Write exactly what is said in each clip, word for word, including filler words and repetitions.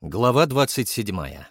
Глава двадцать седьмая.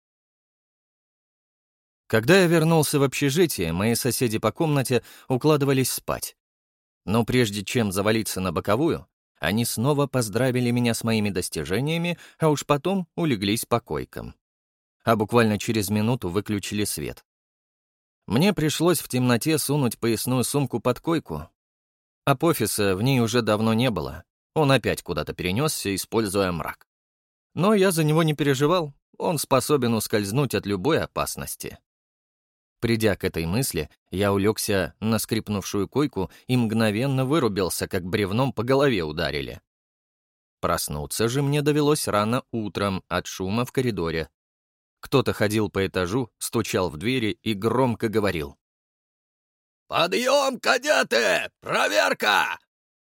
Когда я вернулся в общежитие, мои соседи по комнате укладывались спать. Но прежде чем завалиться на боковую, они снова поздравили меня с моими достижениями, а уж потом улеглись по койкам. А буквально через минуту выключили свет. Мне пришлось в темноте сунуть поясную сумку под койку. Апофиса в ней уже давно не было. Он опять куда-то перенесся, используя мрак. Но я за него не переживал, он способен ускользнуть от любой опасности. Придя к этой мысли, я улегся на скрипнувшую койку и мгновенно вырубился, как бревном по голове ударили. Проснуться же мне довелось рано утром от шума в коридоре. Кто-то ходил по этажу, стучал в двери и громко говорил: «Подъем, кадеты! Проверка!»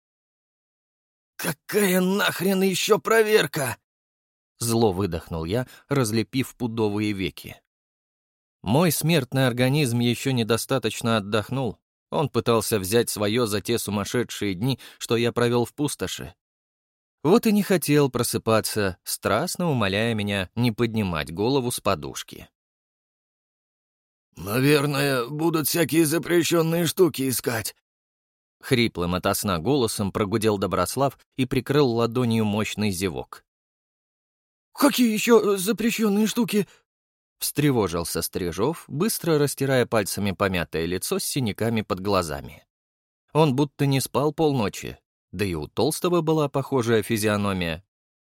«Какая нахрен еще проверка?» Зло выдохнул я, разлепив пудовые веки. Мой смертный организм еще недостаточно отдохнул. Он пытался взять свое за те сумасшедшие дни, что я провел в пустоши. Вот и не хотел просыпаться, страстно умоляя меня не поднимать голову с подушки. «Наверное, будут всякие запрещенные штуки искать». Хриплым ото сна голосом прогудел Доброслав и прикрыл ладонью мощный зевок. «Какие еще запрещенные штуки?» Встревожился Стрижов, быстро растирая пальцами помятое лицо с синяками под глазами. Он будто не спал полночи, да и у Толстого была похожая физиономия.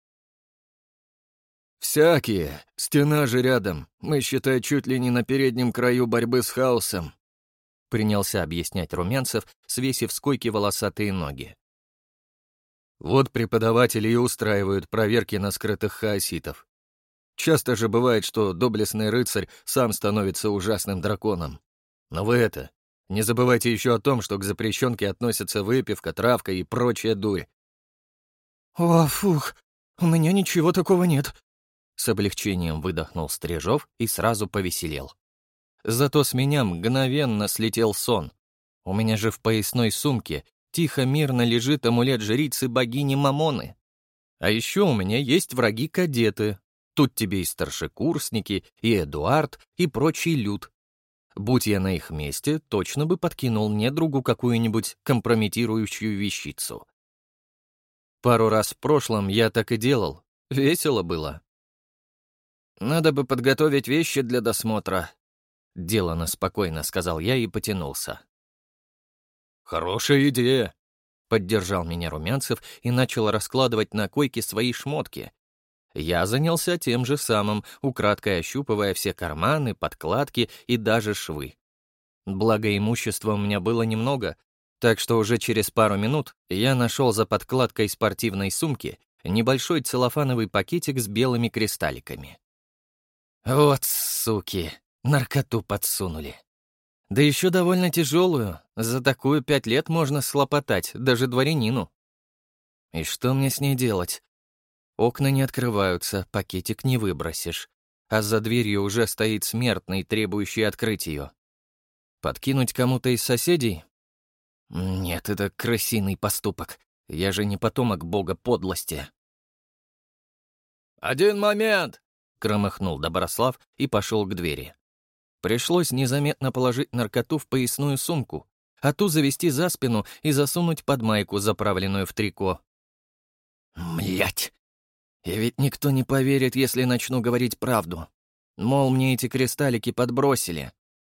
«Всякие. Стена же рядом. Мы, считай, чуть ли не на переднем краю борьбы с хаосом», принялся объяснять Румянцев, свесив с койки волосатые ноги. «Вот преподаватели и устраивают проверки на скрытых хаоситов. Часто же бывает, что доблестный рыцарь сам становится ужасным драконом. Но вы это, не забывайте еще о том, что к запрещенке относятся выпивка, травка и прочая дурь». «О, фух, у меня ничего такого нет», — с облегчением выдохнул Стрижов и сразу повеселел. Зато с меня мгновенно слетел сон. У меня же в поясной сумке тихо-мирно лежит амулет жрицы богини Мамоны. А еще у меня есть враги-кадеты. Тут тебе и старшекурсники, и Эдуард, и прочий люд. Будь я на их месте, точно бы подкинул недругу какую-нибудь компрометирующую вещицу. Пару раз в прошлом я так и делал. Весело было. «Надо бы подготовить вещи для досмотра», — делано спокойно сказал я и потянулся. «Хорошая идея», — поддержал меня Румянцев и начал раскладывать на койке свои шмотки. Я занялся тем же самым, украдкой ощупывая все карманы, подкладки и даже швы. Благо, имущества у меня было немного, так что уже через пару минут я нашел за подкладкой спортивной сумки небольшой целлофановый пакетик с белыми кристалликами. Вот суки, наркоту подсунули. Да еще довольно тяжелую, за такую пять лет можно схлопотать, даже дворянину. И что мне с ней делать? Окна не открываются, пакетик не выбросишь, а за дверью уже стоит смертный, требующий открыть ее. Подкинуть кому-то из соседей? Нет, это крысиный поступок. Я же не потомок бога подлости. «Один момент!» — громыхнул Доброслав и пошел к двери. Пришлось незаметно положить наркоту в поясную сумку, а ту завести за спину и засунуть под майку, заправленную в трико. Млять! И ведь никто не поверит, если начну говорить правду. Мол, мне эти кристаллики подбросили.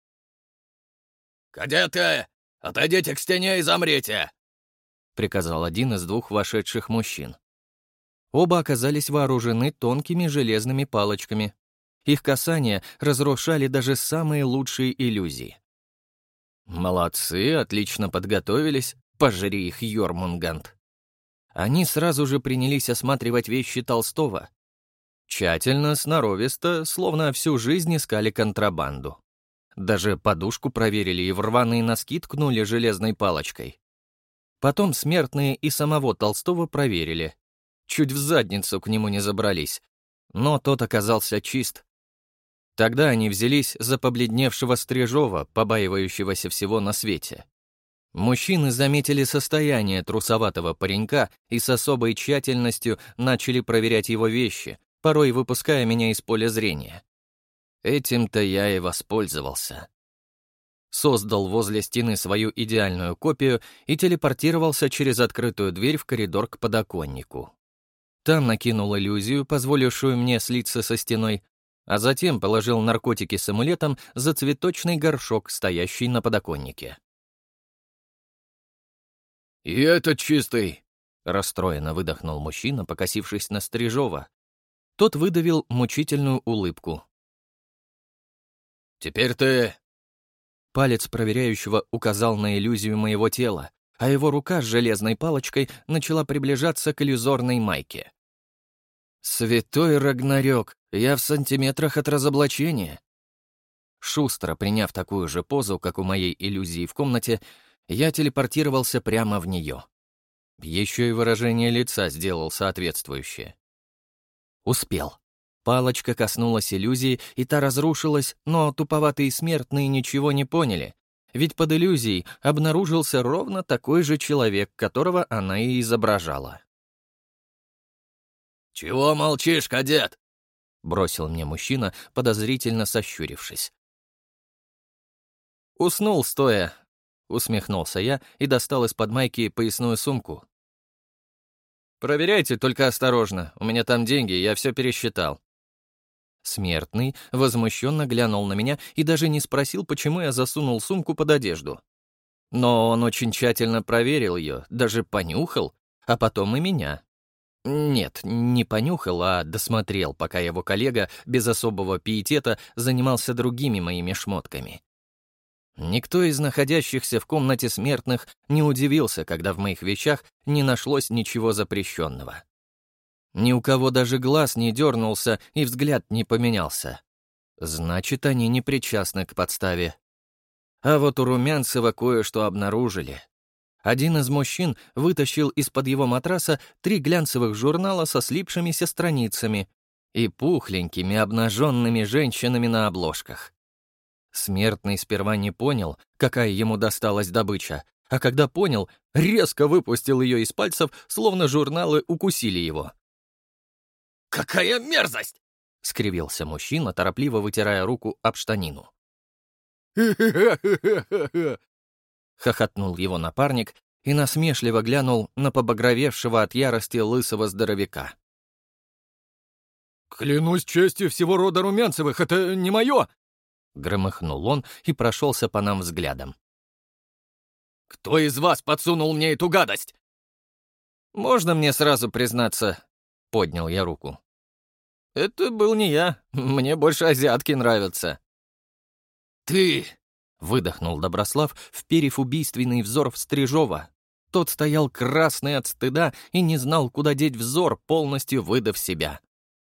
«Кадеты, отойдите к стене и замрите!» — приказал один из двух вошедших мужчин. Оба оказались вооружены тонкими железными палочками. Их касания разрушали даже самые лучшие иллюзии. Молодцы, отлично подготовились, пожри их, Йормунганд. Они сразу же принялись осматривать вещи Толстого. Тщательно, сноровисто, словно всю жизнь искали контрабанду. Даже подушку проверили и в рваные носки ткнули железной палочкой. Потом смертные и самого Толстого проверили. Чуть в задницу к нему не забрались. Но тот оказался чист. Тогда они взялись за побледневшего Стрижова, побаивающегося всего на свете. Мужчины заметили состояние трусоватого паренька и с особой тщательностью начали проверять его вещи, порой выпуская меня из поля зрения. Этим-то я и воспользовался. Создал возле стены свою идеальную копию и телепортировался через открытую дверь в коридор к подоконнику. Там накинул иллюзию, позволившую мне слиться со стеной, а затем положил наркотики с амулетом за цветочный горшок, стоящий на подоконнике. «И этот чистый!» — расстроенно выдохнул мужчина, покосившись на Стрижова. Тот выдавил мучительную улыбку. «Теперь ты...» Палец проверяющего указал на иллюзию моего тела, а его рука с железной палочкой начала приближаться к иллюзорной майке. «Святой Рагнарёк, я в сантиметрах от разоблачения». Шустро приняв такую же позу, как у моей иллюзии в комнате, я телепортировался прямо в нее. Еще и выражение лица сделал соответствующее. Успел. Палочка коснулась иллюзии, и та разрушилась, но туповатые смертные ничего не поняли, ведь под иллюзией обнаружился ровно такой же человек, которого она и изображала. «Чего молчишь, кадет?» — бросил мне мужчина, подозрительно сощурившись. «Уснул стоя», — усмехнулся я и достал из-под майки поясную сумку. «Проверяйте, только осторожно, у меня там деньги, я все пересчитал». Смертный возмущенно глянул на меня и даже не спросил, почему я засунул сумку под одежду. Но он очень тщательно проверил ее, даже понюхал, а потом и меня. Нет, не понюхал, а досмотрел, пока его коллега без особого пиетета занимался другими моими шмотками. Никто из находящихся в комнате смертных не удивился, когда в моих вещах не нашлось ничего запрещенного. Ни у кого даже глаз не дернулся и взгляд не поменялся. Значит, они не причастны к подставе. А вот у Румянцева кое-что обнаружили. Один из мужчин вытащил из-под его матраса три глянцевых журнала со слипшимися страницами и пухленькими обнаженными женщинами на обложках. Смертный сперва не понял, какая ему досталась добыча, а когда понял, резко выпустил ее из пальцев, словно журналы укусили его. «Какая мерзость!» — скривился мужчина, торопливо вытирая руку об штанину. Хохотнул его напарник и насмешливо глянул на побагровевшего от ярости лысого здоровяка. «Клянусь честью всего рода Румянцевых, это не мое!» Громыхнул он и прошелся по нам взглядом. «Кто из вас подсунул мне эту гадость?» «Можно мне сразу признаться?» — поднял я руку. «Это был не я. Мне больше азиатки нравятся». «Ты!» — выдохнул Доброслав, вперев убийственный взор в Стрижова. Тот стоял красный от стыда и не знал, куда деть взор, полностью выдав себя.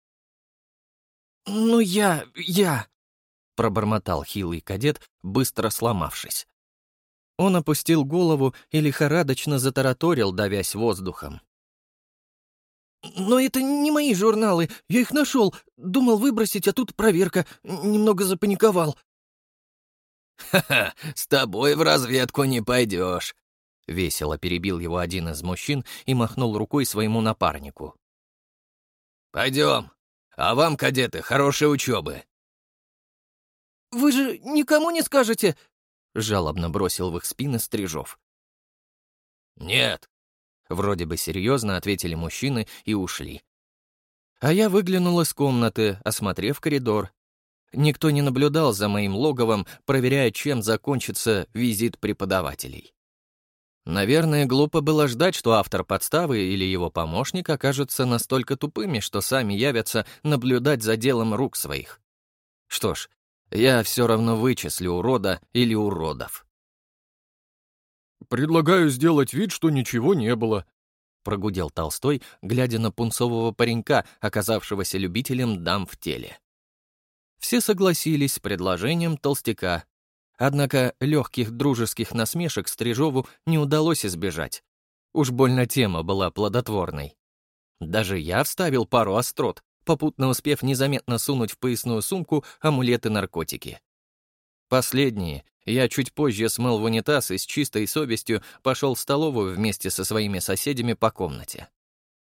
«Ну я... я...» — пробормотал хилый кадет, быстро сломавшись. Он опустил голову и лихорадочно затараторил, давясь воздухом. «Но это не мои журналы, я их нашел, думал выбросить, а тут проверка, немного запаниковал». «Ха-ха, с тобой в разведку не пойдешь», — весело перебил его один из мужчин и махнул рукой своему напарнику. «Пойдем, а вам, кадеты, хорошей учебы». «Вы же никому не скажете?» — жалобно бросил в их спины Стрижов. «Нет». Вроде бы серьезно ответили мужчины и ушли. А я выглянул из комнаты, осмотрев коридор. Никто не наблюдал за моим логовом, проверяя, чем закончится визит преподавателей. Наверное, глупо было ждать, что автор подставы или его помощник окажутся настолько тупыми, что сами явятся наблюдать за делом рук своих. Что ж, я все равно вычислю урода или уродов. «Предлагаю сделать вид, что ничего не было», — прогудел Толстой, глядя на пунцового паренька, оказавшегося любителем дам в теле. Все согласились с предложением толстяка. Однако легких дружеских насмешек Стрижову не удалось избежать. Уж больно тема была плодотворной. Даже я вставил пару острот, попутно успев незаметно сунуть в поясную сумку амулеты-наркотики. Последние я чуть позже смыл в унитаз и с чистой совестью пошел в столовую вместе со своими соседями по комнате.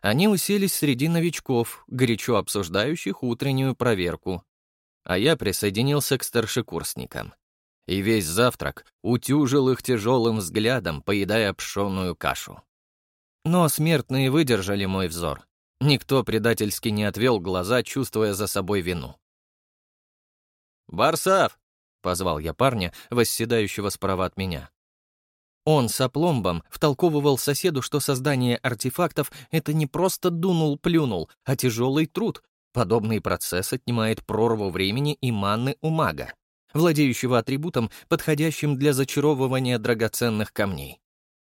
Они уселись среди новичков, горячо обсуждающих утреннюю проверку. А я присоединился к старшекурсникам. И весь завтрак утюжил их тяжелым взглядом, поедая пшеную кашу. Но смертные выдержали мой взор. Никто предательски не отвел глаза, чувствуя за собой вину. «Барсав!» — позвал я парня, восседающего справа от меня. Он с опломбом втолковывал соседу, что создание артефактов — это не просто дунул-плюнул, а тяжелый труд. Подобный процесс отнимает прорву времени и манны у мага, владеющего атрибутом, подходящим для зачаровывания драгоценных камней.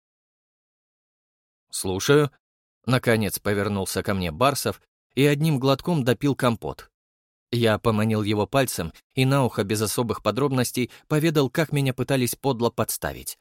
«Слушаю», — наконец повернулся ко мне Барсов и одним глотком допил компот. Я поманил его пальцем и на ухо без особых подробностей поведал, как меня пытались подло подставить.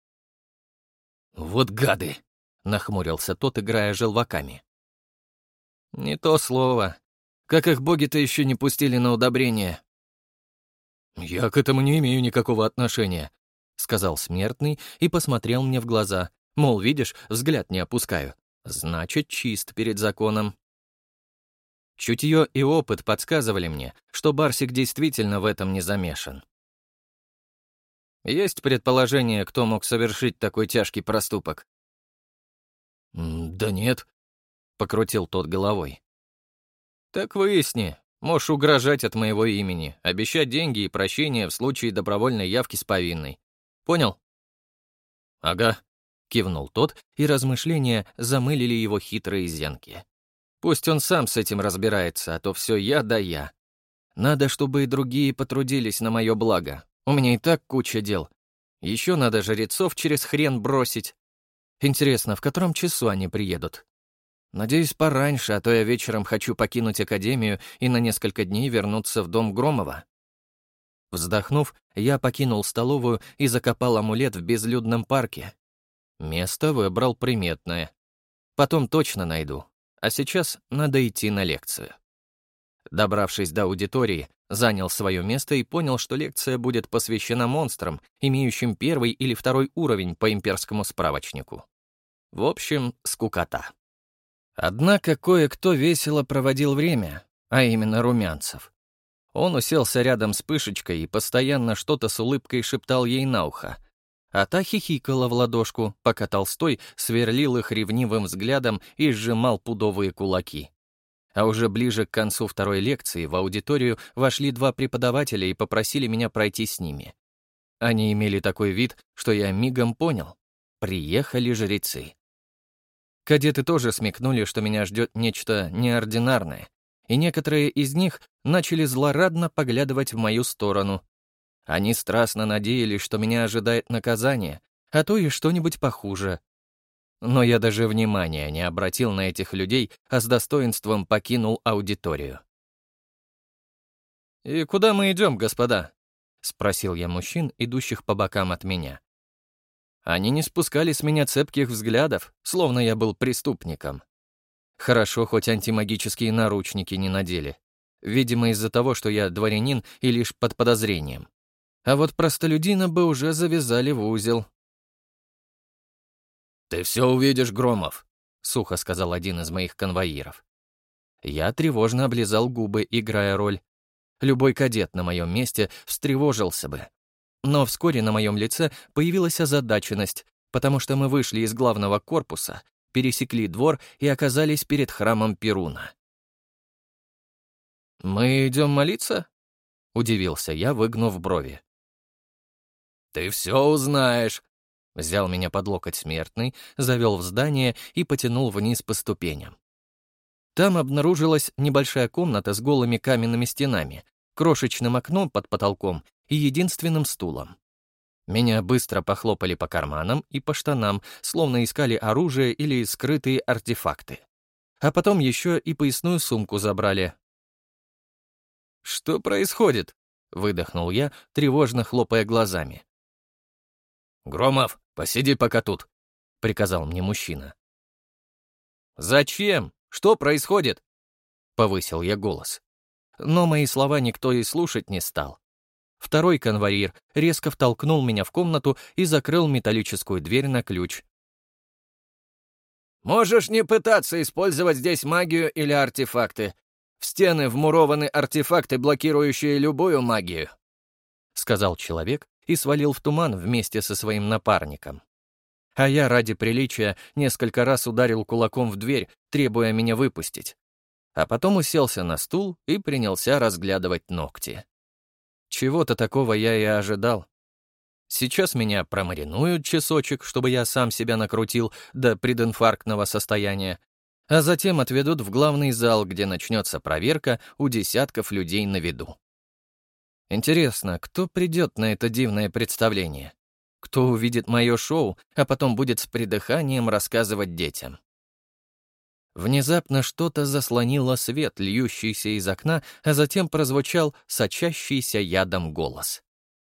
«Вот гады!» — нахмурился тот, играя желваками. «Не то слово. Как их боги-то еще не пустили на удобрение?» «Я к этому не имею никакого отношения», — сказал смертный и посмотрел мне в глаза. Мол, видишь, взгляд не опускаю. Значит, чист перед законом. Чутье и опыт подсказывали мне, что Барсик действительно в этом не замешан. Есть предположение, кто мог совершить такой тяжкий проступок? «Да нет», — покрутил тот головой. «Так выясни. Можешь угрожать от моего имени, обещать деньги и прощение в случае добровольной явки с повинной. Понял?» «Ага», — кивнул тот, и размышления замылили его хитрые зенки. «Пусть он сам с этим разбирается, а то все я да я. Надо, чтобы и другие потрудились на мое благо. У меня и так куча дел. Еще надо жрецов через хрен бросить. Интересно, в котором часу они приедут? Надеюсь, пораньше, а то я вечером хочу покинуть академию и на несколько дней вернуться в дом Громова». Вздохнув, я покинул столовую и закопал амулет в безлюдном парке. Место выбрал приметное. Потом точно найду. А сейчас надо идти на лекцию. Добравшись до аудитории, занял свое место и понял, что лекция будет посвящена монстрам, имеющим первый или второй уровень по имперскому справочнику. В общем, скукота. Однако кое-кто весело проводил время, а именно Румянцев. Он уселся рядом с Пышечкой и постоянно что-то с улыбкой шептал ей на ухо, а та хихикала в ладошку, пока Толстой сверлил их ревнивым взглядом и сжимал пудовые кулаки. А уже ближе к концу второй лекции в аудиторию вошли два преподавателя и попросили меня пройти с ними. Они имели такой вид, что я мигом понял — приехали жрецы. Кадеты тоже смекнули, что меня ждет нечто неординарное, и некоторые из них начали злорадно поглядывать в мою сторону. Они страстно надеялись, что меня ожидает наказание, а то и что-нибудь похуже. Но я даже внимания не обратил на этих людей, а с достоинством покинул аудиторию. «И куда мы идем, господа?» — спросил я мужчин, идущих по бокам от меня. Они не спускали с меня цепких взглядов, словно я был преступником. Хорошо, хоть антимагические наручники не надели. Видимо, из-за того, что я дворянин и лишь под подозрением. А вот простолюдина бы уже завязали в узел. «Ты все увидишь, Громов», — сухо сказал один из моих конвоиров. Я тревожно облизал губы, играя роль. Любой кадет на моем месте встревожился бы. Но вскоре на моем лице появилась озадаченность, потому что мы вышли из главного корпуса, пересекли двор и оказались перед храмом Перуна. «Мы идем молиться?» — удивился я, выгнув брови. «Ты все узнаешь», — взял меня под локоть смертный, завел в здание и потянул вниз по ступеням. Там обнаружилась небольшая комната с голыми каменными стенами, крошечным окном под потолком и единственным стулом. Меня быстро похлопали по карманам и по штанам, словно искали оружие или скрытые артефакты. А потом еще и поясную сумку забрали. «Что происходит?» — выдохнул я, тревожно хлопая глазами. «Громов, посиди пока тут», — приказал мне мужчина. «Зачем? Что происходит?» — повысил я голос. Но мои слова никто и слушать не стал. Второй конвоир резко втолкнул меня в комнату и закрыл металлическую дверь на ключ. Можешь не пытаться использовать здесь магию или артефакты. В стены вмурованы артефакты, блокирующие любую магию», — сказал человек и свалил в туман вместе со своим напарником. А я ради приличия несколько раз ударил кулаком в дверь, требуя меня выпустить. А потом уселся на стул и принялся разглядывать ногти. Чего-то такого я и ожидал. Сейчас меня промаринуют часочек, чтобы я сам себя накрутил до прединфарктного состояния, а затем отведут в главный зал, где начнется проверка у десятков людей на виду. Интересно, кто придет на это дивное представление? Кто увидит мое шоу, а потом будет с придыханием рассказывать детям? Внезапно что-то заслонило свет, льющийся из окна, а затем прозвучал сочащийся ядом голос.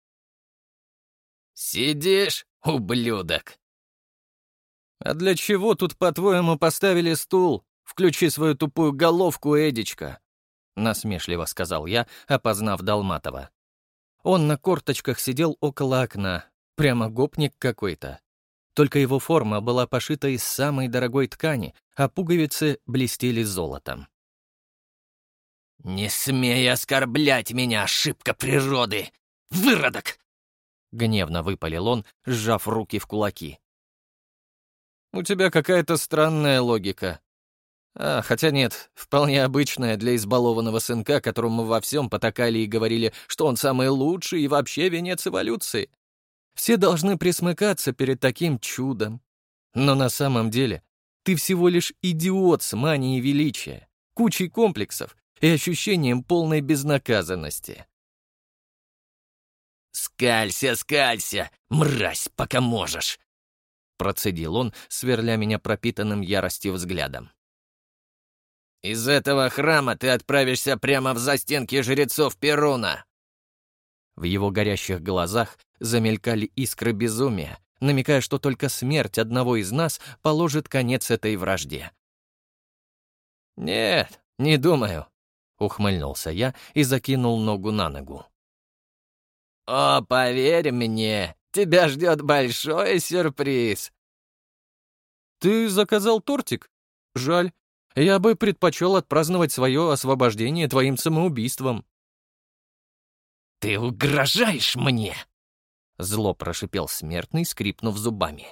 «Сидишь, ублюдок!» «А для чего тут, по-твоему, поставили стул? Включи свою тупую головку, Эдичка!» — насмешливо сказал я, опознав Долматова. Он на корточках сидел около окна, прямо гопник какой-то. Только его форма была пошита из самой дорогой ткани, а пуговицы блестели золотом. «Не смей оскорблять меня, ошибка природы! Выродок!» — гневно выпалил он, сжав руки в кулаки. «У тебя какая-то странная логика. А, хотя нет, вполне обычная для избалованного сынка, которому во всем потакали и говорили, что он самый лучший и вообще венец эволюции. Все должны присмыкаться перед таким чудом. Но на самом деле ты всего лишь идиот с манией величия, кучей комплексов и ощущением полной безнаказанности». «Скалься, скалься, мразь, пока можешь!» Процедил он, сверля меня пропитанным яростью взглядом. «Из этого храма ты отправишься прямо в застенки жрецов Перуна!» В его горящих глазах замелькали искры безумия, намекая, что только смерть одного из нас положит конец этой вражде. «Нет, не думаю», — ухмыльнулся я и закинул ногу на ногу. «О, поверь мне, тебя ждет большой сюрприз!» «Ты заказал тортик? Жаль. Я бы предпочел отпраздновать свое освобождение твоим самоубийством». «Ты угрожаешь мне!» — зло прошипел смертный, скрипнув зубами.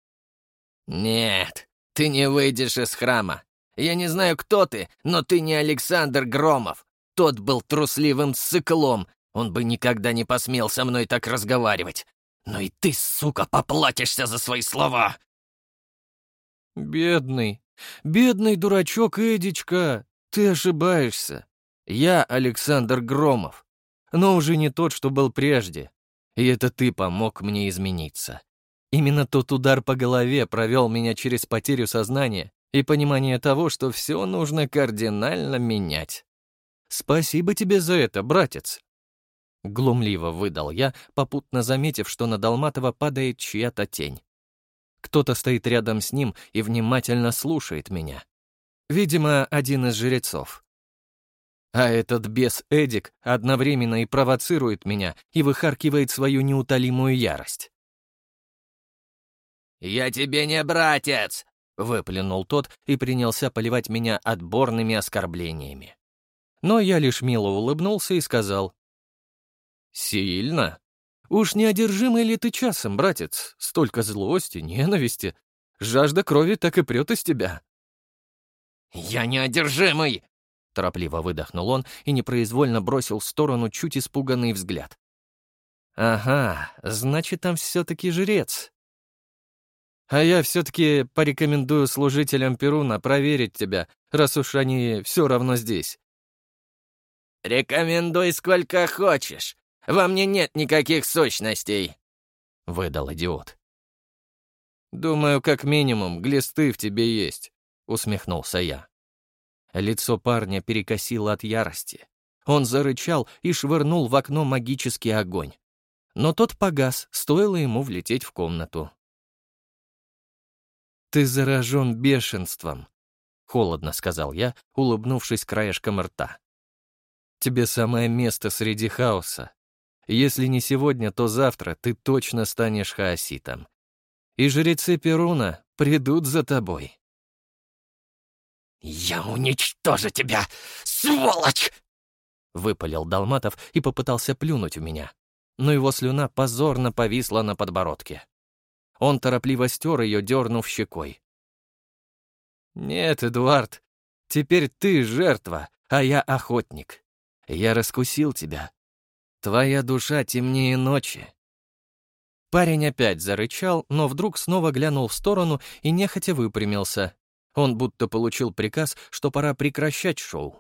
«Нет, ты не выйдешь из храма. Я не знаю, кто ты, но ты не Александр Громов. Тот был трусливым ссыклом. Он бы никогда не посмел со мной так разговаривать. Но и ты, сука, поплатишься за свои слова!» «Бедный, бедный дурачок Эдичка, ты ошибаешься. Я Александр Громов, но уже не тот, что был прежде. И это ты помог мне измениться. Именно тот удар по голове провел меня через потерю сознания и понимание того, что все нужно кардинально менять. Спасибо тебе за это, братец!» Глумливо выдал я, попутно заметив, что на Долматова падает чья-то тень. Кто-то стоит рядом с ним и внимательно слушает меня. Видимо, один из жрецов. А этот бес Эдик одновременно и провоцирует меня и выхаркивает свою неутолимую ярость. «Я тебе не братец!» — выплюнул тот и принялся поливать меня отборными оскорблениями. Но я лишь мило улыбнулся и сказал: «Сильно? Уж не одержимый ли ты часом, братец? Столько злости, ненависти. Жажда крови так и прет из тебя». «Я не одержимый!» — торопливо выдохнул он и непроизвольно бросил в сторону чуть испуганный взгляд. «Ага, значит, там все-таки жрец. А я все-таки порекомендую служителям Перуна проверить тебя, раз уж они все равно здесь». «Рекомендуй сколько хочешь. Во мне нет никаких сущностей», — выдал идиот. «Думаю, как минимум, глисты в тебе есть», — усмехнулся я. Лицо парня перекосило от ярости. Он зарычал и швырнул в окно магический огонь. Но тот погас, стоило ему влететь в комнату. «Ты заражен бешенством», — холодно сказал я, улыбнувшись краешком рта. «Тебе самое место среди хаоса. Если не сегодня, то завтра ты точно станешь хаоситом. И жрецы Перуна придут за тобой». «Я уничтожу тебя, сволочь!» — выпалил Долматов и попытался плюнуть в меня, но его слюна позорно повисла на подбородке. Он торопливо стер ее, дернув щекой. «Нет, Эдуард, теперь ты жертва, а я охотник. Я раскусил тебя. Твоя душа темнее ночи». Парень опять зарычал, но вдруг снова глянул в сторону и нехотя выпрямился. Он будто получил приказ, что пора прекращать шоу.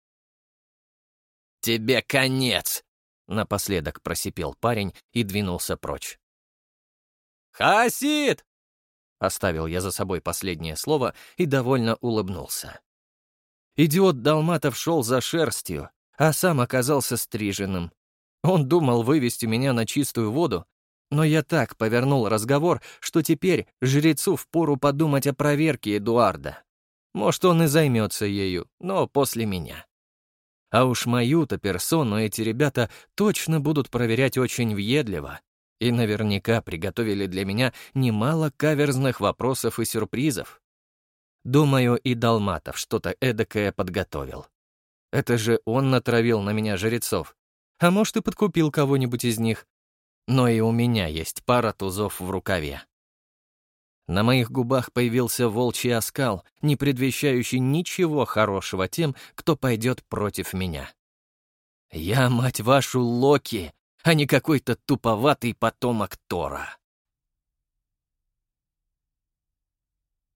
«Тебе конец!» — напоследок просипел парень и двинулся прочь. «Хасид!» — оставил я за собой последнее слово и довольно улыбнулся. Идиот Долматов шел за шерстью, а сам оказался стриженным. Он думал вывести меня на чистую воду, но я так повернул разговор, что теперь жрецу впору подумать о проверке Эдуарда. Может, он и займется ею, но после меня. А уж мою-то персону эти ребята точно будут проверять очень въедливо и наверняка приготовили для меня немало каверзных вопросов и сюрпризов. Думаю, и Долматов что-то эдакое подготовил. Это же он натравил на меня жрецов, а может, и подкупил кого-нибудь из них. Но и у меня есть пара тузов в рукаве. На моих губах появился волчий оскал, не предвещающий ничего хорошего тем, кто пойдет против меня. Я, мать вашу, Локи, а не какой-то туповатый потомок Тора.